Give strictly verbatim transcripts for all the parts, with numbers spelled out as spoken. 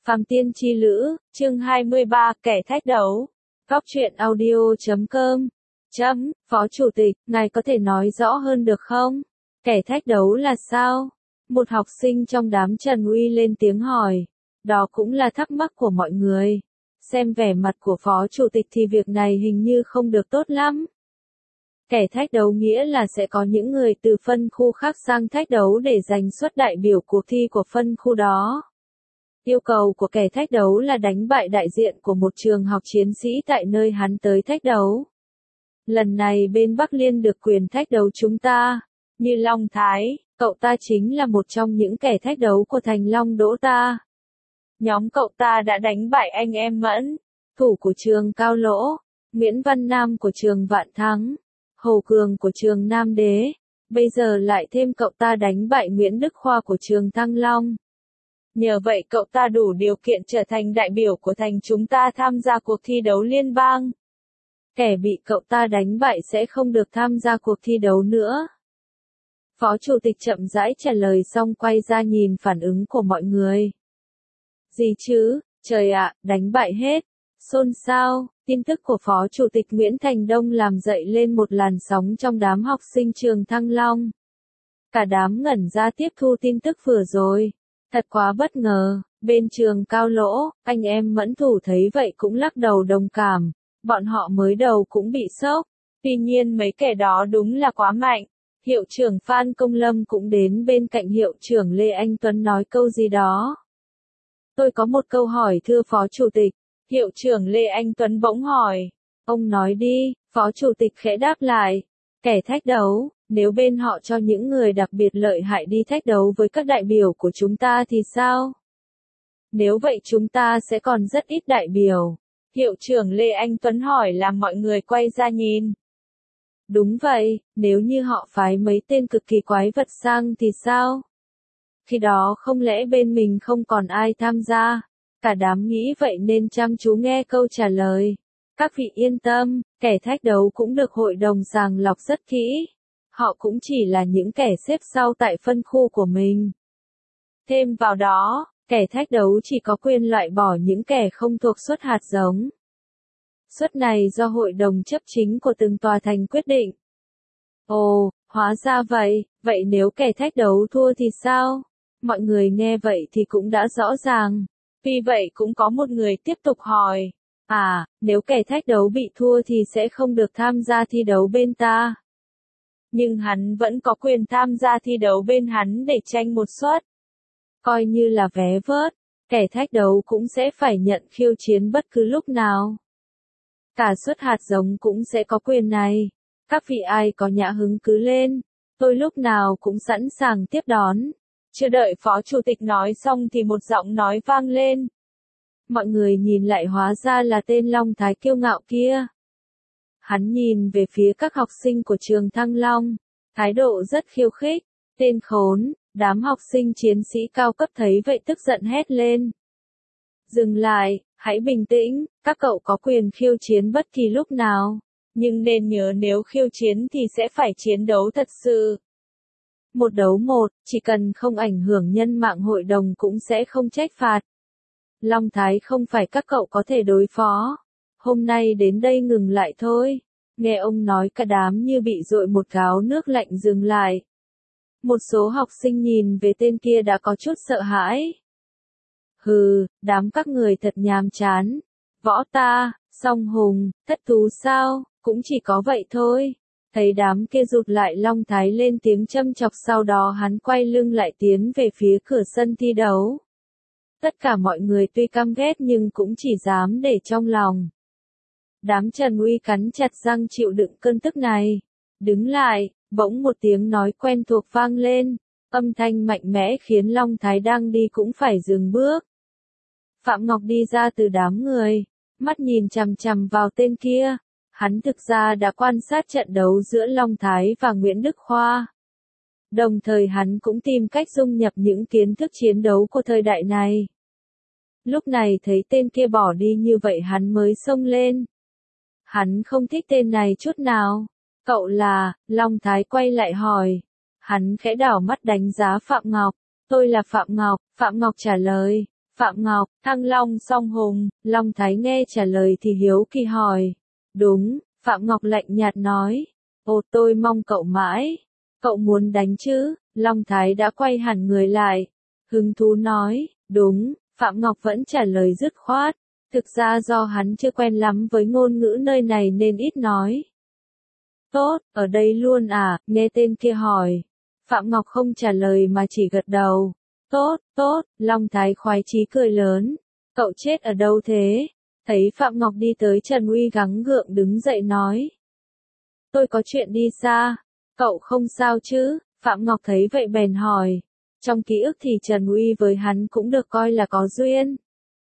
Phàm Tiên Chi Lữ, chương hai mươi ba, kẻ thách đấu. Góc truyện audio chấm com. Chấm, Phó Chủ tịch, ngài có thể nói rõ hơn được không? Kẻ thách đấu là sao? Một học sinh trong đám Trần Uy lên tiếng hỏi. Đó cũng là thắc mắc của mọi người. Xem vẻ mặt của Phó Chủ tịch thì việc này hình như không được tốt lắm. Kẻ thách đấu nghĩa là sẽ có những người từ phân khu khác sang thách đấu để giành suất đại biểu cuộc thi của phân khu đó. Yêu cầu của kẻ thách đấu là đánh bại đại diện của một trường học chiến sĩ tại nơi hắn tới thách đấu. Lần này bên Bắc Liên được quyền thách đấu chúng ta, như Long Thái, cậu ta chính là một trong những kẻ thách đấu của Thành Long Đỗ ta. Nhóm cậu ta đã đánh bại anh em Mẫn, thủ của trường Cao Lỗ, Nguyễn Văn Nam của trường Vạn Thắng, Hồ Cường của trường Nam Đế, bây giờ lại thêm cậu ta đánh bại Nguyễn Đức Khoa của trường Thăng Long. Nhờ vậy cậu ta đủ điều kiện trở thành đại biểu của thành chúng ta tham gia cuộc thi đấu liên bang. Kẻ bị cậu ta đánh bại sẽ không được tham gia cuộc thi đấu nữa. Phó Chủ tịch chậm rãi trả lời xong quay ra nhìn phản ứng của mọi người. Gì chứ, trời ạ, đánh bại hết. Xôn xao, tin tức của Phó Chủ tịch Nguyễn Thành Đông làm dậy lên một làn sóng trong đám học sinh trường Thăng Long. Cả đám ngẩn ra tiếp thu tin tức vừa rồi. Thật quá bất ngờ, bên trường Cao Lỗ, anh em Mẫn thủ thấy vậy cũng lắc đầu đồng cảm, bọn họ mới đầu cũng bị sốc, tuy nhiên mấy kẻ đó đúng là quá mạnh. Hiệu trưởng Phan Công Lâm cũng đến bên cạnh hiệu trưởng Lê Anh Tuấn nói câu gì đó. Tôi có một câu hỏi thưa Phó Chủ tịch, hiệu trưởng Lê Anh Tuấn bỗng hỏi. Ông nói đi, Phó Chủ tịch khẽ đáp lại, kẻ thách đấu. Nếu bên họ cho những người đặc biệt lợi hại đi thách đấu với các đại biểu của chúng ta thì sao? Nếu vậy chúng ta sẽ còn rất ít đại biểu. Hiệu trưởng Lê Anh Tuấn hỏi làm mọi người quay ra nhìn. Đúng vậy, nếu như họ phái mấy tên cực kỳ quái vật sang thì sao? Khi đó không lẽ bên mình không còn ai tham gia? Cả đám nghĩ vậy nên chăm chú nghe câu trả lời. Các vị yên tâm, kẻ thách đấu cũng được hội đồng sàng lọc rất kỹ. Họ cũng chỉ là những kẻ xếp sau tại phân khu của mình. Thêm vào đó, kẻ thách đấu chỉ có quyền loại bỏ những kẻ không thuộc suất hạt giống. Suất này do hội đồng chấp chính của từng tòa thành quyết định. Ồ, hóa ra vậy, vậy nếu kẻ thách đấu thua thì sao? Mọi người nghe vậy thì cũng đã rõ ràng. Vì vậy cũng có một người tiếp tục hỏi. À, nếu kẻ thách đấu bị thua thì sẽ không được tham gia thi đấu bên ta. Nhưng hắn vẫn có quyền tham gia thi đấu bên hắn để tranh một suất. Coi như là vé vớt, kẻ thách đấu cũng sẽ phải nhận khiêu chiến bất cứ lúc nào. Cả suất hạt giống cũng sẽ có quyền này. Các vị ai có nhã hứng cứ lên, tôi lúc nào cũng sẵn sàng tiếp đón. Chưa đợi Phó Chủ tịch nói xong thì một giọng nói vang lên. Mọi người nhìn lại hóa ra là tên Long Thái kiêu ngạo kia. Hắn nhìn về phía các học sinh của trường Thăng Long, thái độ rất khiêu khích, tên khốn, đám học sinh chiến sĩ cao cấp thấy vậy tức giận hét lên. Dừng lại, hãy bình tĩnh, các cậu có quyền khiêu chiến bất kỳ lúc nào, nhưng nên nhớ nếu khiêu chiến thì sẽ phải chiến đấu thật sự. Một đấu một, chỉ cần không ảnh hưởng nhân mạng hội đồng cũng sẽ không trách phạt. Long Thái không phải các cậu có thể đối phó. Hôm nay đến đây ngừng lại thôi. Nghe ông nói cả đám như bị dội một gáo nước lạnh dừng lại. Một số học sinh nhìn về tên kia đã có chút sợ hãi. Hừ, đám các người thật nhàm chán. Võ ta, song hùng, thất thú sao, cũng chỉ có vậy thôi. Thấy đám kia rụt lại Long Thái lên tiếng châm chọc sau đó hắn quay lưng lại tiến về phía cửa sân thi đấu. Tất cả mọi người tuy căm ghét nhưng cũng chỉ dám để trong lòng. Đám Trần Uy cắn chặt răng chịu đựng cơn tức này. Đứng lại, bỗng một tiếng nói quen thuộc vang lên. Âm thanh mạnh mẽ khiến Long Thái đang đi cũng phải dừng bước. Phạm Ngọc đi ra từ đám người, mắt nhìn chằm chằm vào tên kia. Hắn thực ra đã quan sát trận đấu giữa Long Thái và Nguyễn Đức Khoa. Đồng thời hắn cũng tìm cách dung nhập những kiến thức chiến đấu của thời đại này. Lúc này thấy tên kia bỏ đi như vậy hắn mới xông lên. Hắn không thích tên này chút nào. Cậu là, Long Thái quay lại hỏi. Hắn khẽ đảo mắt đánh giá Phạm Ngọc. Tôi là Phạm Ngọc, Phạm Ngọc trả lời. Phạm Ngọc, Thăng Long Song Hùng, Long Thái nghe trả lời thì hiếu kỳ hỏi. Đúng, Phạm Ngọc lạnh nhạt nói. Ồ tôi mong cậu mãi. Cậu muốn đánh chứ? Long Thái đã quay hẳn người lại. Hứng thú nói, đúng, Phạm Ngọc vẫn trả lời dứt khoát. Thực ra do hắn chưa quen lắm với ngôn ngữ nơi này nên ít nói. Tốt, ở đây luôn à, nghe tên kia hỏi. Phạm Ngọc không trả lời mà chỉ gật đầu. Tốt, tốt, Long Thái khoái chí cười lớn. Cậu chết ở đâu thế? Thấy Phạm Ngọc đi tới Trần Uy gắng gượng đứng dậy nói. Tôi có chuyện đi xa. Cậu không sao chứ? Phạm Ngọc thấy vậy bèn hỏi. Trong ký ức thì Trần Uy với hắn cũng được coi là có duyên.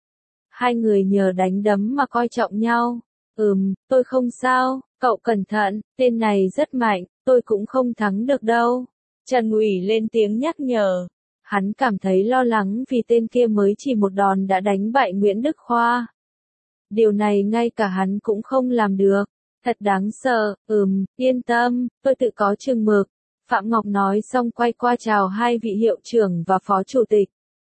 Hai người nhờ đánh đấm mà coi trọng nhau. Ừm, tôi không sao, cậu cẩn thận, tên này rất mạnh, tôi cũng không thắng được đâu. Trần Uy lên tiếng nhắc nhở. Hắn cảm thấy lo lắng vì tên kia mới chỉ một đòn đã đánh bại Nguyễn Đức Khoa. Điều này ngay cả hắn cũng không làm được. Thật đáng sợ, ừm, yên tâm, tôi tự có chừng mực. Phạm Ngọc nói xong quay qua chào hai vị hiệu trưởng và phó chủ tịch.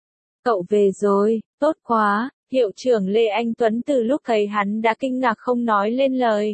Cậu về rồi, tốt quá, hiệu trưởng Lê Anh Tuấn từ lúc thấy hắn đã kinh ngạc không nói lên lời.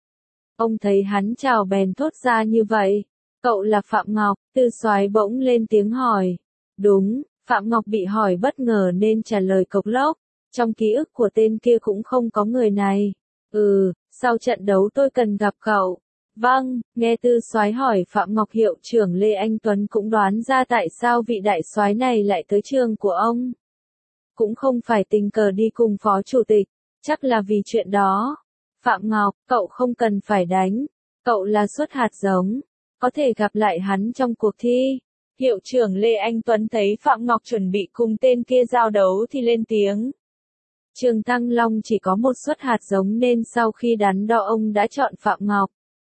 Ông thấy hắn chào bèn thốt ra như vậy. Cậu là Phạm Ngọc, Tư Soái bỗng lên tiếng hỏi. Đúng, Phạm Ngọc bị hỏi bất ngờ nên trả lời cộc lốc. Trong ký ức của tên kia cũng không có người này. Ừ, sau trận đấu tôi cần gặp cậu. Vâng, nghe Tư Soái hỏi Phạm Ngọc hiệu trưởng Lê Anh Tuấn cũng đoán ra tại sao vị đại soái này lại tới trường của ông. Cũng không phải tình cờ đi cùng phó chủ tịch, chắc là vì chuyện đó. Phạm Ngọc, cậu không cần phải đánh, cậu là xuất hạt giống, có thể gặp lại hắn trong cuộc thi. Hiệu trưởng Lê Anh Tuấn thấy Phạm Ngọc chuẩn bị cùng tên kia giao đấu thì lên tiếng. Trường Thăng Long chỉ có một suất hạt giống nên sau khi đắn đo ông đã chọn Phạm Ngọc.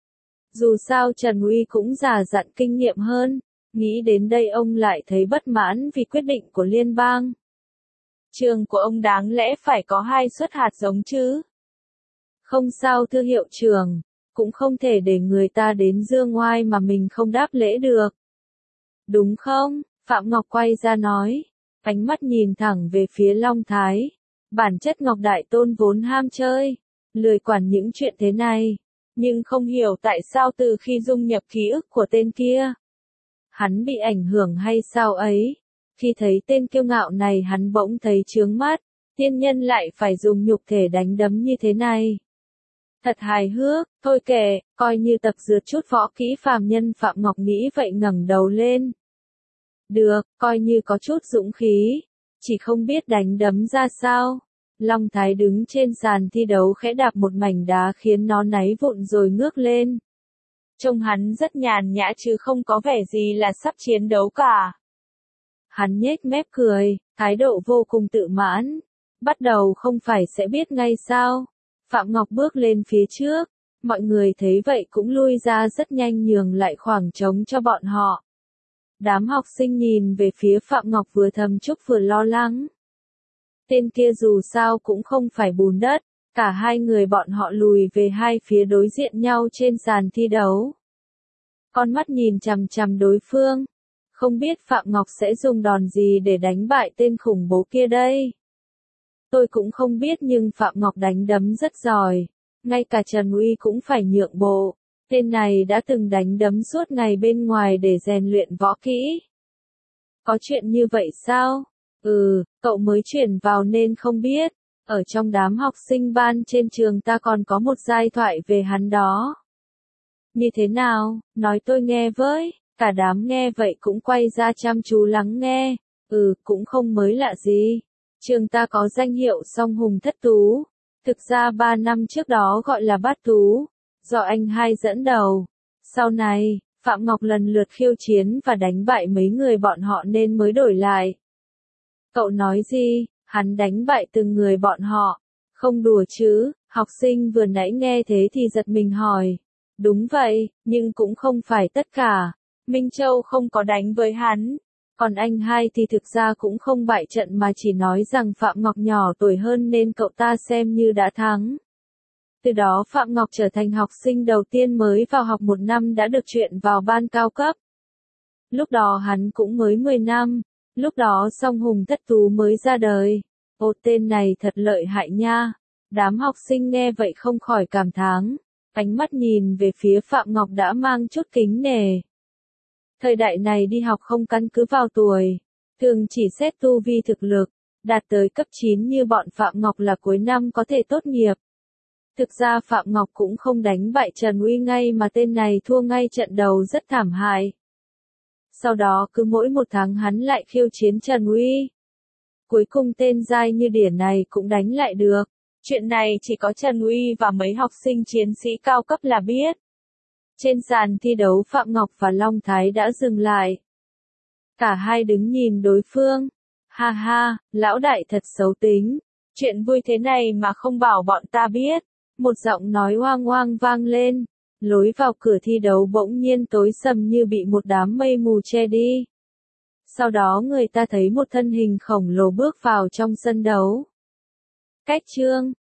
Dù sao Trần Uy cũng già dặn kinh nghiệm hơn, nghĩ đến đây ông lại thấy bất mãn vì quyết định của liên bang. Trường của ông đáng lẽ phải có hai suất hạt giống chứ. Không sao thưa hiệu trưởng, cũng không thể để người ta đến dương oai mà mình không đáp lễ được. Đúng không? Phạm Ngọc quay ra nói, ánh mắt nhìn thẳng về phía Long Thái. Bản chất Ngọc Đại Tôn vốn ham chơi, lười quản những chuyện thế này, nhưng không hiểu tại sao từ khi dung nhập ký ức của tên kia, hắn bị ảnh hưởng hay sao ấy. Khi thấy tên kiêu ngạo này hắn bỗng thấy chướng mắt, tiên nhân lại phải dùng nhục thể đánh đấm như thế này. Thật hài hước, thôi kệ, coi như tập dượt chút võ kỹ phàm nhân. Phạm Ngọc nghĩ vậy ngẩng đầu lên. Được, coi như có chút dũng khí, chỉ không biết đánh đấm ra sao. Long Thái đứng trên sàn thi đấu khẽ đạp một mảnh đá khiến nó náy vụn rồi ngước lên. Trông hắn rất nhàn nhã chứ không có vẻ gì là sắp chiến đấu cả. Hắn nhếch mép cười, thái độ vô cùng tự mãn. Bắt đầu không phải sẽ biết ngay sao? Phạm Ngọc bước lên phía trước, mọi người thấy vậy cũng lui ra rất nhanh nhường lại khoảng trống cho bọn họ. Đám học sinh nhìn về phía Phạm Ngọc vừa thầm chúc vừa lo lắng. Tên kia dù sao cũng không phải bùn đất, cả hai người bọn họ lùi về hai phía đối diện nhau trên sàn thi đấu. Con mắt nhìn chằm chằm đối phương, không biết Phạm Ngọc sẽ dùng đòn gì để đánh bại tên khủng bố kia đây. Tôi cũng không biết nhưng Phạm Ngọc đánh đấm rất giỏi, ngay cả Trần Uy cũng phải nhượng bộ. Tên này đã từng đánh đấm suốt ngày bên ngoài để rèn luyện võ kỹ. Có chuyện như vậy sao? Ừ, cậu mới chuyển vào nên không biết. Ở trong đám học sinh ban trên trường ta còn có một giai thoại về hắn đó. Như thế nào? Nói tôi nghe với. Cả đám nghe vậy cũng quay ra chăm chú lắng nghe. Ừ, cũng không mới lạ gì. Trường ta có danh hiệu Song Hùng Thất Tú. Thực ra ba năm trước đó gọi là Bát Tú, do anh hai dẫn đầu. Sau này, Phạm Ngọc lần lượt khiêu chiến và đánh bại mấy người bọn họ nên mới đổi lại. Cậu nói gì? Hắn đánh bại từng người bọn họ. Không đùa chứ? Học sinh vừa nãy nghe thế thì giật mình hỏi. Đúng vậy, nhưng cũng không phải tất cả. Minh Châu không có đánh với hắn. Còn anh hai thì thực ra cũng không bại trận mà chỉ nói rằng Phạm Ngọc nhỏ tuổi hơn nên cậu ta xem như đã thắng. Từ đó Phạm Ngọc trở thành học sinh đầu tiên mới vào học một năm đã được chuyển vào ban cao cấp. Lúc đó hắn cũng mới mười năm, lúc đó Song Hùng Thất Tú mới ra đời. Ô tên này thật lợi hại nha. Đám học sinh nghe vậy không khỏi cảm thán, ánh mắt nhìn về phía Phạm Ngọc đã mang chút kính nể. Thời đại này đi học không căn cứ vào tuổi, thường chỉ xét tu vi thực lực, đạt tới cấp chín như bọn Phạm Ngọc là cuối năm có thể tốt nghiệp. Thực ra Phạm Ngọc cũng không đánh bại Trần Uy ngay mà tên này thua ngay trận đầu rất thảm hại. Sau đó cứ mỗi một tháng hắn lại khiêu chiến Trần Uy. Cuối cùng tên dai như điển này cũng đánh lại được. Chuyện này chỉ có Trần Uy và mấy học sinh chiến sĩ cao cấp là biết. Trên sàn thi đấu Phạm Ngọc và Long Thái đã dừng lại. Cả hai đứng nhìn đối phương. Ha ha, lão đại thật xấu tính. Chuyện vui thế này mà không bảo bọn ta biết. Một giọng nói oang oang vang lên. Lối vào cửa thi đấu bỗng nhiên tối sầm như bị một đám mây mù che đi. Sau đó người ta thấy một thân hình khổng lồ bước vào trong sân đấu. Cách chương